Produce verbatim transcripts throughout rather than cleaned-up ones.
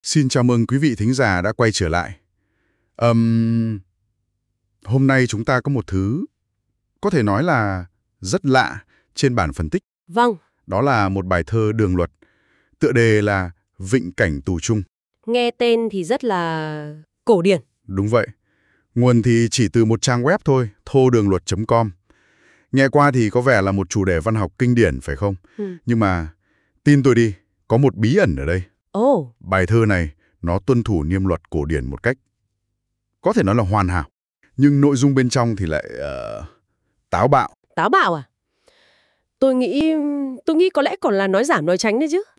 Xin chào mừng quý vị thính giả đã quay trở lại. Ừm, hôm nay chúng ta có một thứ có thể nói là rất lạ trên bản phân tích. Vâng, Đó là một bài thơ đường luật, tựa đề là Vịnh cảnh tù chung. nghe tên thì rất là cổ điển. Đúng vậy. Nguồn thì chỉ từ một trang web thôi, thô đường luật chấm com. Nghe qua thì có vẻ là một chủ đề văn học kinh điển phải không? Ừ. Nhưng mà tin tôi đi, có một bí ẩn ở đây. Ồ, oh, Bài thơ này nó tuân thủ niêm luật cổ điển một cách có thể nói là hoàn hảo, nhưng nội dung bên trong thì lại uh, táo bạo. táo bạo à? Tôi nghĩ tôi nghĩ có lẽ còn là nói giảm nói tránh đấy chứ.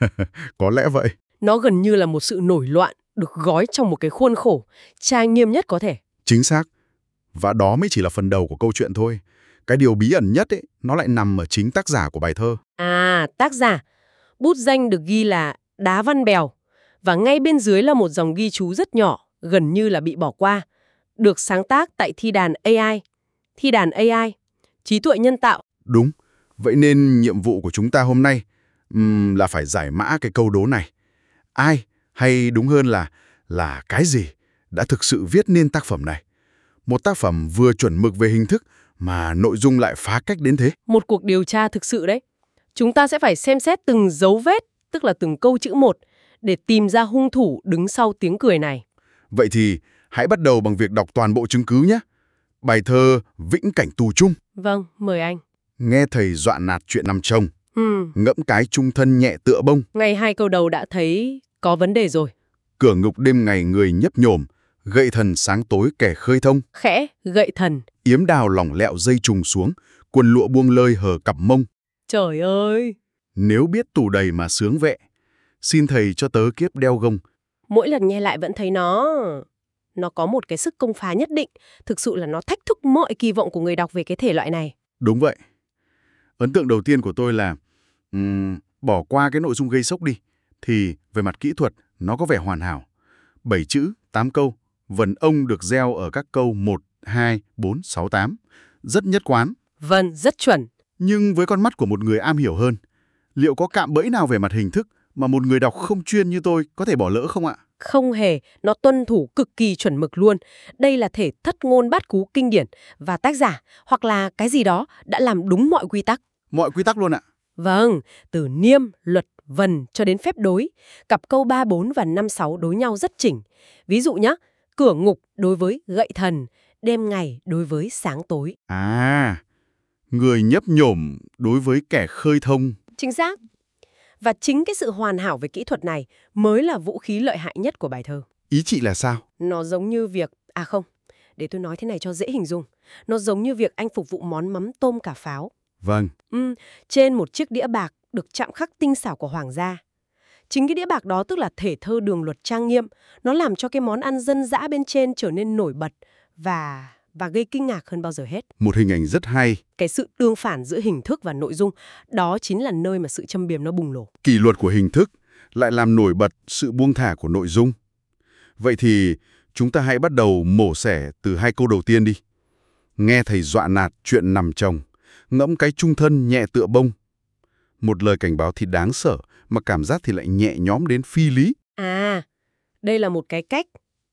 Có lẽ vậy. Nó gần như là một sự nổi loạn được gói trong một cái khuôn khổ trang nghiêm nhất có thể. Chính xác. Và đó mới chỉ là phần đầu của câu chuyện thôi. Cái điều bí ẩn nhất ấy, nó lại nằm ở chính tác giả của bài thơ. À, tác giả. Bút danh được ghi là Đá Văn Bèo. Và ngay bên dưới là một dòng ghi chú rất nhỏ, gần như là bị bỏ qua. Được sáng tác tại thi đàn a i. Thi đàn a i, trí tuệ nhân tạo. Đúng. Vậy nên nhiệm vụ của chúng ta hôm nay um, là phải giải mã cái câu đố này. Ai, hay đúng hơn là là cái gì đã thực sự viết nên tác phẩm này? Một tác phẩm vừa chuẩn mực về hình thức mà nội dung lại phá cách đến thế. Một cuộc điều tra thực sự đấy. Chúng ta sẽ phải xem xét từng dấu vết, tức là từng câu chữ một, để tìm ra hung thủ đứng sau tiếng cười này. Vậy thì hãy bắt đầu bằng việc đọc toàn bộ chứng cứ nhé. Bài thơ Vĩnh cảnh tù chung. Vâng, mời anh. Nghe thầy dọa nạt chuyện nằm chồng, Ừ, ngẫm cái chung thân nhẹ tựa bông. ngay hai câu đầu đã thấy có vấn đề rồi. Cửa ngục đêm ngày người nhấp nhổm, gậy thần sáng tối kẻ khơi thông. Khẽ, gậy thần. Yếm đào lỏng lẹo dây trùng xuống, quần lụa buông lơi hở cặp mông. Trời ơi! Nếu biết tù đầy mà sướng vẹ, xin thầy cho tớ kiếp đeo gông. Mỗi lần nghe lại vẫn thấy nó... Nó có một cái sức công phá nhất định. Thực sự là nó thách thức mọi kỳ vọng của người đọc về cái thể loại này. Đúng vậy. Ấn tượng đầu tiên của tôi là um, bỏ qua cái nội dung gây sốc đi, thì về mặt kỹ thuật nó có vẻ hoàn hảo. Bảy chữ, tám câu, vần ông được gieo ở các câu một, hai, bốn, sáu, tám. Rất nhất quán. Vâng, rất chuẩn. Nhưng với con mắt của một người am hiểu hơn, liệu có cạm bẫy nào về mặt hình thức mà một người đọc không chuyên như tôi có thể bỏ lỡ không ạ? Không hề, nó tuân thủ cực kỳ chuẩn mực luôn. Đây là thể thất ngôn bát cú kinh điển và tác giả hoặc là cái gì đó đã làm đúng mọi quy tắc. Mọi quy tắc luôn ạ. Vâng, từ niêm, luật, vần cho đến phép đối. Cặp câu ba, bốn và năm, sáu đối nhau rất chỉnh. Ví dụ nhé, cửa ngục đối với gậy thần, đêm ngày đối với sáng tối. À, người nhấp nhổm đối với kẻ khơi thông. Chính xác. Và chính cái sự hoàn hảo về kỹ thuật này mới là vũ khí lợi hại nhất của bài thơ. Ý chị là sao? Nó giống như việc... À không, để tôi nói thế này cho dễ hình dung. Nó giống như việc anh phục vụ món mắm tôm cà pháo. Vâng. Ừ, trên một chiếc đĩa bạc được chạm khắc tinh xảo của hoàng gia. Chính cái đĩa bạc đó tức là thể thơ đường luật trang nghiêm. Nó làm cho cái món ăn dân dã bên trên trở nên nổi bật và... và gây kinh ngạc hơn bao giờ hết. Một hình ảnh rất hay. Cái sự tương phản giữa hình thức và nội dung, đó chính là nơi mà sự châm biếm nó bùng nổ. Kỷ luật của hình thức lại làm nổi bật sự buông thả của nội dung. Vậy thì chúng ta hãy bắt đầu mổ xẻ từ hai câu đầu tiên đi. Nghe thầy dọa nạt chuyện nằm chồng, ngẫm cái chung thân nhẹ tựa bông. Một lời cảnh báo thì đáng sợ, mà cảm giác thì lại nhẹ nhõm đến phi lý. À, đây là một cái cách,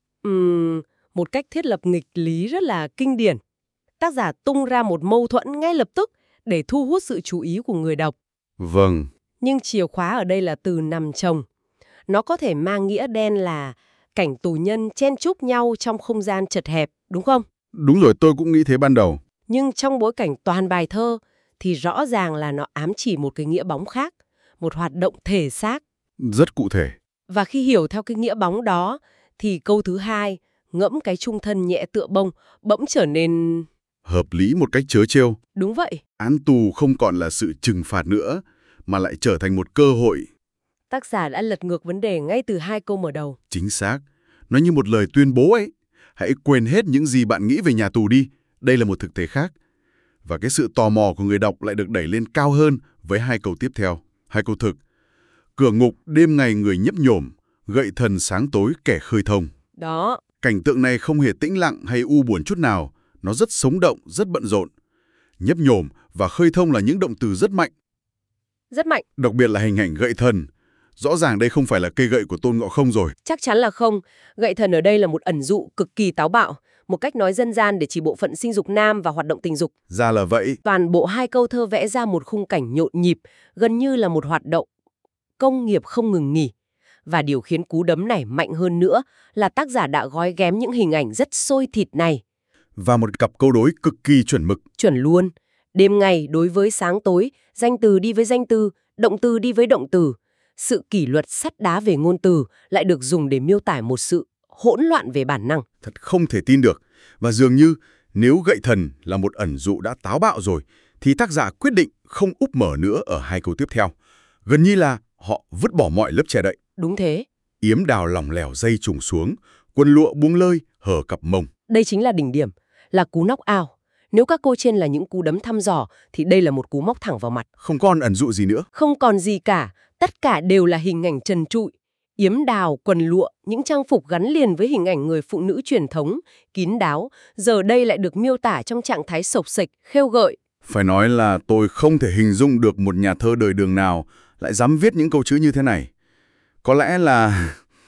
um, một cách thiết lập nghịch lý rất là kinh điển. Tác giả tung ra một mâu thuẫn ngay lập tức để thu hút sự chú ý của người đọc. Vâng. Nhưng chìa khóa ở đây là từ nằm chồng. Nó có thể mang nghĩa đen là cảnh tù nhân chen chúc nhau trong không gian chật hẹp, đúng không? Đúng rồi, tôi cũng nghĩ thế ban đầu. Nhưng trong bối cảnh toàn bài thơ thì rõ ràng là nó ám chỉ một cái nghĩa bóng khác, một hoạt động thể xác. Rất cụ thể. Và khi hiểu theo cái nghĩa bóng đó, thì câu thứ hai, ngẫm cái chung thân nhẹ tựa bông, bỗng trở nên... hợp lý một cách trớ trêu. Đúng vậy. Án tù không còn là sự trừng phạt nữa, mà lại trở thành một cơ hội. Tác giả đã lật ngược vấn đề ngay từ hai câu mở đầu. Chính xác. Nó như một lời tuyên bố ấy. Hãy quên hết những gì bạn nghĩ về nhà tù đi. Đây là một thực tế khác. Và cái sự tò mò của người đọc lại được đẩy lên cao hơn với hai câu tiếp theo. Hai câu thực. Cửa ngục đêm ngày người nhấp nhổm, gậy thần sáng tối kẻ khơi thông. Đó. Cảnh tượng này không hề tĩnh lặng hay u buồn chút nào. Nó rất sống động, rất bận rộn. Nhấp nhổm và khơi thông là những động từ rất mạnh. Rất mạnh. Đặc biệt là hình ảnh gậy thần. Rõ ràng đây không phải là cây gậy của Tôn Ngộ Không rồi. Chắc chắn là không. Gậy thần ở đây là một ẩn dụ cực kỳ táo bạo, một cách nói dân gian để chỉ bộ phận sinh dục nam và hoạt động tình dục. Ra là vậy. Toàn bộ hai câu thơ vẽ ra một khung cảnh nhộn nhịp, gần như là một hoạt động công nghiệp không ngừng nghỉ. Và điều khiến cú đấm này mạnh hơn nữa là tác giả đã gói ghém những hình ảnh rất sôi thịt này. Và một cặp câu đối cực kỳ chuẩn mực. Chuẩn luôn. Đêm ngày đối với sáng tối, danh từ đi với danh từ, động từ đi với động từ. Sự kỷ luật sắt đá về ngôn từ lại được dùng để miêu tả một sự hỗn loạn về bản năng. Thật không thể tin được. Và dường như nếu gậy thần là một ẩn dụ đã táo bạo rồi, thì tác giả quyết định không úp mở nữa ở hai câu tiếp theo. Gần như là họ vứt bỏ mọi lớp che đậy. Đúng thế. Yếm đào lỏng lẻo dây trùng xuống, quần lụa buông lơi, hở cặp mông. Đây chính là đỉnh điểm, là cú knock out. Nếu các cô trên là những cú đấm thăm dò, thì đây là một cú móc thẳng vào mặt. Không còn ẩn dụ gì nữa. Không còn gì cả, tất cả đều là hình ảnh trần trụi. Yếm đào, quần lụa, những trang phục gắn liền với hình ảnh người phụ nữ truyền thống, kín đáo, giờ đây lại được miêu tả trong trạng thái sộc sệch, khêu gợi. Phải nói là tôi không thể hình dung được một nhà thơ đời đường nào lại dám viết những câu chữ như thế này. Có lẽ là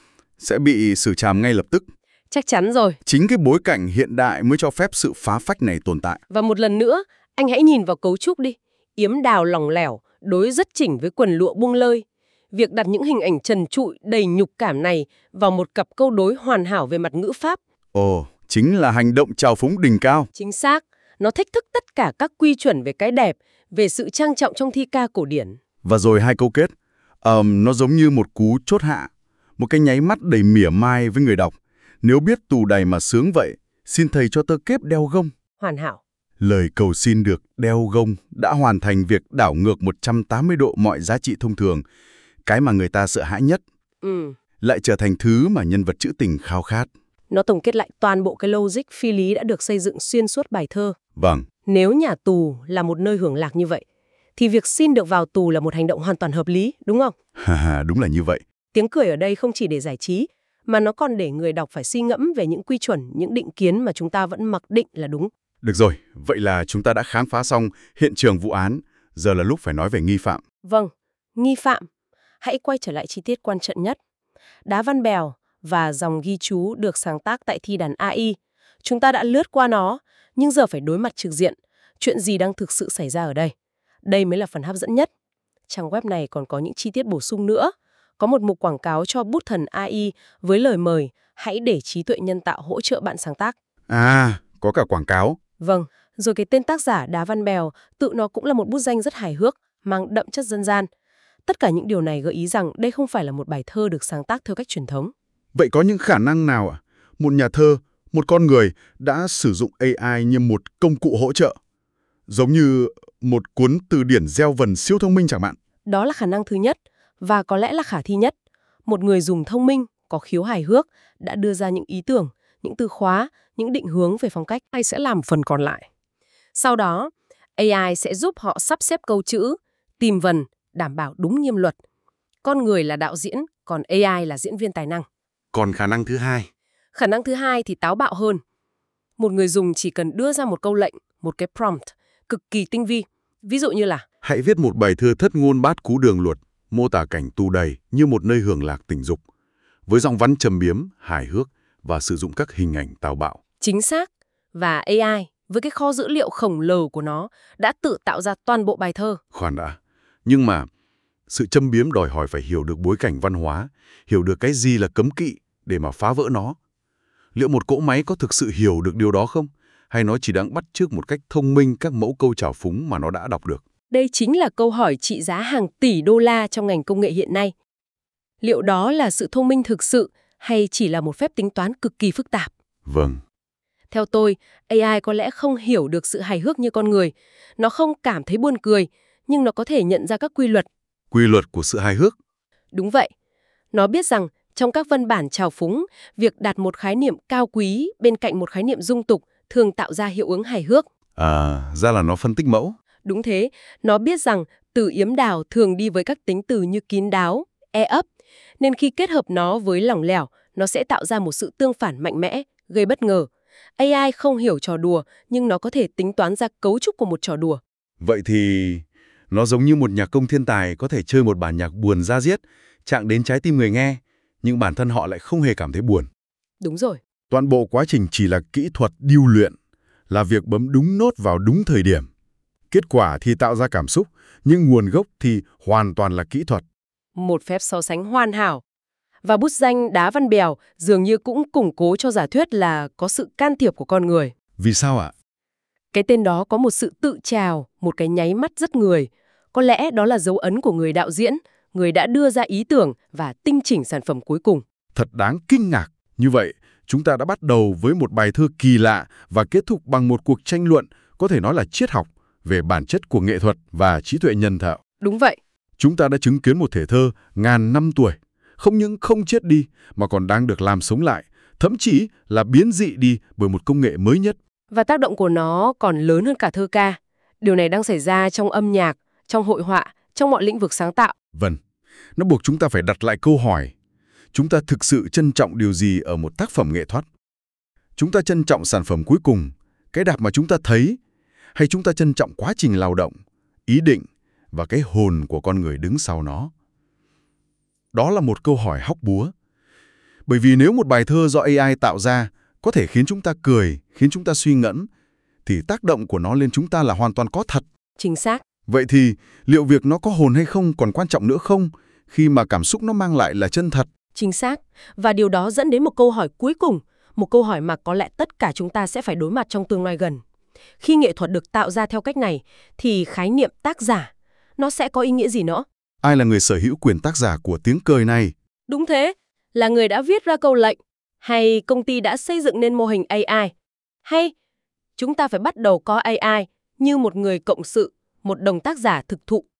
sẽ bị xử trảm ngay lập tức. Chắc chắn rồi. Chính cái bối cảnh hiện đại mới cho phép sự phá phách này tồn tại. Và một lần nữa, anh hãy nhìn vào cấu trúc đi. Yếm đào lỏng lẻo, đối rất chỉnh với quần lụa buông lơi. Việc đặt những hình ảnh trần trụi đầy nhục cảm này vào một cặp câu đối hoàn hảo về mặt ngữ pháp. Ồ, chính là hành động trào phúng đỉnh cao. Chính xác. Nó thách thức tất cả các quy chuẩn về cái đẹp, về sự trang trọng trong thi ca cổ điển. Và rồi hai câu kết, um, nó giống như một cú chốt hạ, một cái nháy mắt đầy mỉa mai với người đọc. Nếu biết tù đầy mà sướng vậy, xin thầy cho tơ kép đeo gông. Hoàn hảo. Lời cầu xin được đeo gông đã hoàn thành việc đảo ngược một trăm tám mươi độ mọi giá trị thông thường. Cái mà người ta sợ hãi nhất Ừ. lại trở thành thứ mà nhân vật trữ tình khao khát. Nó tổng kết lại toàn bộ cái logic phi lý đã được xây dựng xuyên suốt bài thơ. Vâng. Nếu nhà tù là một nơi hưởng lạc như vậy, thì việc xin được vào tù là một hành động hoàn toàn hợp lý, đúng không? Ha đúng là như vậy. Tiếng cười ở đây không chỉ để giải trí, mà nó còn để người đọc phải suy ngẫm về những quy chuẩn, những định kiến mà chúng ta vẫn mặc định là đúng. Được rồi, vậy là chúng ta đã khám phá xong hiện trường vụ án. Giờ là lúc phải nói về nghi phạm. Vâng, nghi phạm. Hãy quay trở lại chi tiết quan trọng nhất. Đá văn bèo và dòng ghi chú được sáng tác tại thi đàn a i. Chúng ta đã lướt qua nó, nhưng giờ phải đối mặt trực diện. Chuyện gì đang thực sự xảy ra ở đây? Đây mới là phần hấp dẫn nhất. Trang web này còn có những chi tiết bổ sung nữa. Có một mục quảng cáo cho bút thần a i với lời mời hãy để trí tuệ nhân tạo hỗ trợ bạn sáng tác. À, có cả quảng cáo. Vâng, rồi cái tên tác giả Đá Văn Bèo tự nó cũng là một bút danh rất hài hước, mang đậm chất dân gian. Tất cả những điều này gợi ý rằng đây không phải là một bài thơ được sáng tác theo cách truyền thống. Vậy có những khả năng nào ạ? Một nhà thơ, một con người đã sử dụng a i như một công cụ hỗ trợ, giống như một cuốn từ điển gieo vần siêu thông minh chẳng hạn? Đó là khả năng thứ nhất, và có lẽ là khả thi nhất. Một người dùng thông minh, có khiếu hài hước, đã đưa ra những ý tưởng, những từ khóa, những định hướng về phong cách. a i sẽ làm phần còn lại. Sau đó, a i sẽ giúp họ sắp xếp câu chữ, tìm vần, đảm bảo đúng nghiêm luật. Con người là đạo diễn, còn a i là diễn viên tài năng. Còn khả năng thứ hai? Khả năng thứ hai thì táo bạo hơn. Một người dùng chỉ cần đưa ra một câu lệnh, một cái prompt, cực kỳ tinh vi. Ví dụ như là hãy viết một bài thơ thất ngôn bát cú đường luật, mô tả cảnh tù đầy như một nơi hưởng lạc tình dục, với giọng văn trầm biếm, hài hước và sử dụng các hình ảnh táo bạo. Chính xác. Và a i, với cái kho dữ liệu khổng lồ của nó, đã tự tạo ra toàn bộ bài thơ. Khoan đã. Nhưng mà, sự châm biếm đòi hỏi phải hiểu được bối cảnh văn hóa, hiểu được cái gì là cấm kỵ để mà phá vỡ nó. Liệu một cỗ máy có thực sự hiểu được điều đó không? Hay nó chỉ đang bắt chước một cách thông minh các mẫu câu trào phúng mà nó đã đọc được? Đây chính là câu hỏi trị giá hàng tỷ đô la trong ngành công nghệ hiện nay. Liệu đó là sự thông minh thực sự hay chỉ là một phép tính toán cực kỳ phức tạp? Vâng. Theo tôi, a i có lẽ không hiểu được sự hài hước như con người. Nó không cảm thấy buồn cười, nhưng nó có thể nhận ra các quy luật. Quy luật của sự hài hước? Đúng vậy. Nó biết rằng trong các văn bản trào phúng, việc đặt một khái niệm cao quý bên cạnh một khái niệm dung tục thường tạo ra hiệu ứng hài hước. À, ra là nó phân tích mẫu. Đúng thế, nó biết rằng từ yếm đào thường đi với các tính từ như kín đáo, e ấp, nên khi kết hợp nó với lỏng lẻo, nó sẽ tạo ra một sự tương phản mạnh mẽ, gây bất ngờ. a i không hiểu trò đùa, nhưng nó có thể tính toán ra cấu trúc của một trò đùa. Vậy thì nó giống như một nhạc công thiên tài có thể chơi một bản nhạc buồn da diết, chạm đến trái tim người nghe, nhưng bản thân họ lại không hề cảm thấy buồn. Đúng rồi. Toàn bộ quá trình chỉ là kỹ thuật điêu luyện, là việc bấm đúng nốt vào đúng thời điểm. Kết quả thì tạo ra cảm xúc, nhưng nguồn gốc thì hoàn toàn là kỹ thuật. Một phép so sánh hoàn hảo. Và bút danh Đá Văn Bèo dường như cũng củng cố cho giả thuyết là có sự can thiệp của con người. Vì sao ạ? Cái tên đó có một sự tự trào, một cái nháy mắt rất người. Có lẽ đó là dấu ấn của người đạo diễn, người đã đưa ra ý tưởng và tinh chỉnh sản phẩm cuối cùng. Thật đáng kinh ngạc. Như vậy, chúng ta đã bắt đầu với một bài thơ kỳ lạ và kết thúc bằng một cuộc tranh luận, có thể nói là triết học, về bản chất của nghệ thuật và trí tuệ nhân tạo. Đúng vậy. Chúng ta đã chứng kiến một thể thơ ngàn năm tuổi, không những không chết đi mà còn đang được làm sống lại, thậm chí là biến dị đi bởi một công nghệ mới nhất. Và tác động của nó còn lớn hơn cả thơ ca. Điều này đang xảy ra trong âm nhạc, trong hội họa, trong mọi lĩnh vực sáng tạo. Vâng, nó buộc chúng ta phải đặt lại câu hỏi. Chúng ta thực sự trân trọng điều gì ở một tác phẩm nghệ thuật? Chúng ta trân trọng sản phẩm cuối cùng, cái đạp mà chúng ta thấy, hay chúng ta trân trọng quá trình lao động, ý định và cái hồn của con người đứng sau nó? Đó là một câu hỏi hóc búa. Bởi vì nếu một bài thơ do a i tạo ra có thể khiến chúng ta cười, khiến chúng ta suy ngẫm, thì tác động của nó lên chúng ta là hoàn toàn có thật. Chính xác. Vậy thì liệu việc nó có hồn hay không còn quan trọng nữa không, khi mà cảm xúc nó mang lại là chân thật? Chính xác. Và điều đó dẫn đến một câu hỏi cuối cùng, một câu hỏi mà có lẽ tất cả chúng ta sẽ phải đối mặt trong tương lai gần. Khi nghệ thuật được tạo ra theo cách này, thì khái niệm tác giả, nó sẽ có ý nghĩa gì nữa? Ai là người sở hữu quyền tác giả của tiếng cười này? Đúng thế, là người đã viết ra câu lệnh, hay công ty đã xây dựng nên mô hình a i? Hay chúng ta phải bắt đầu có a i như một người cộng sự, một đồng tác giả thực thụ?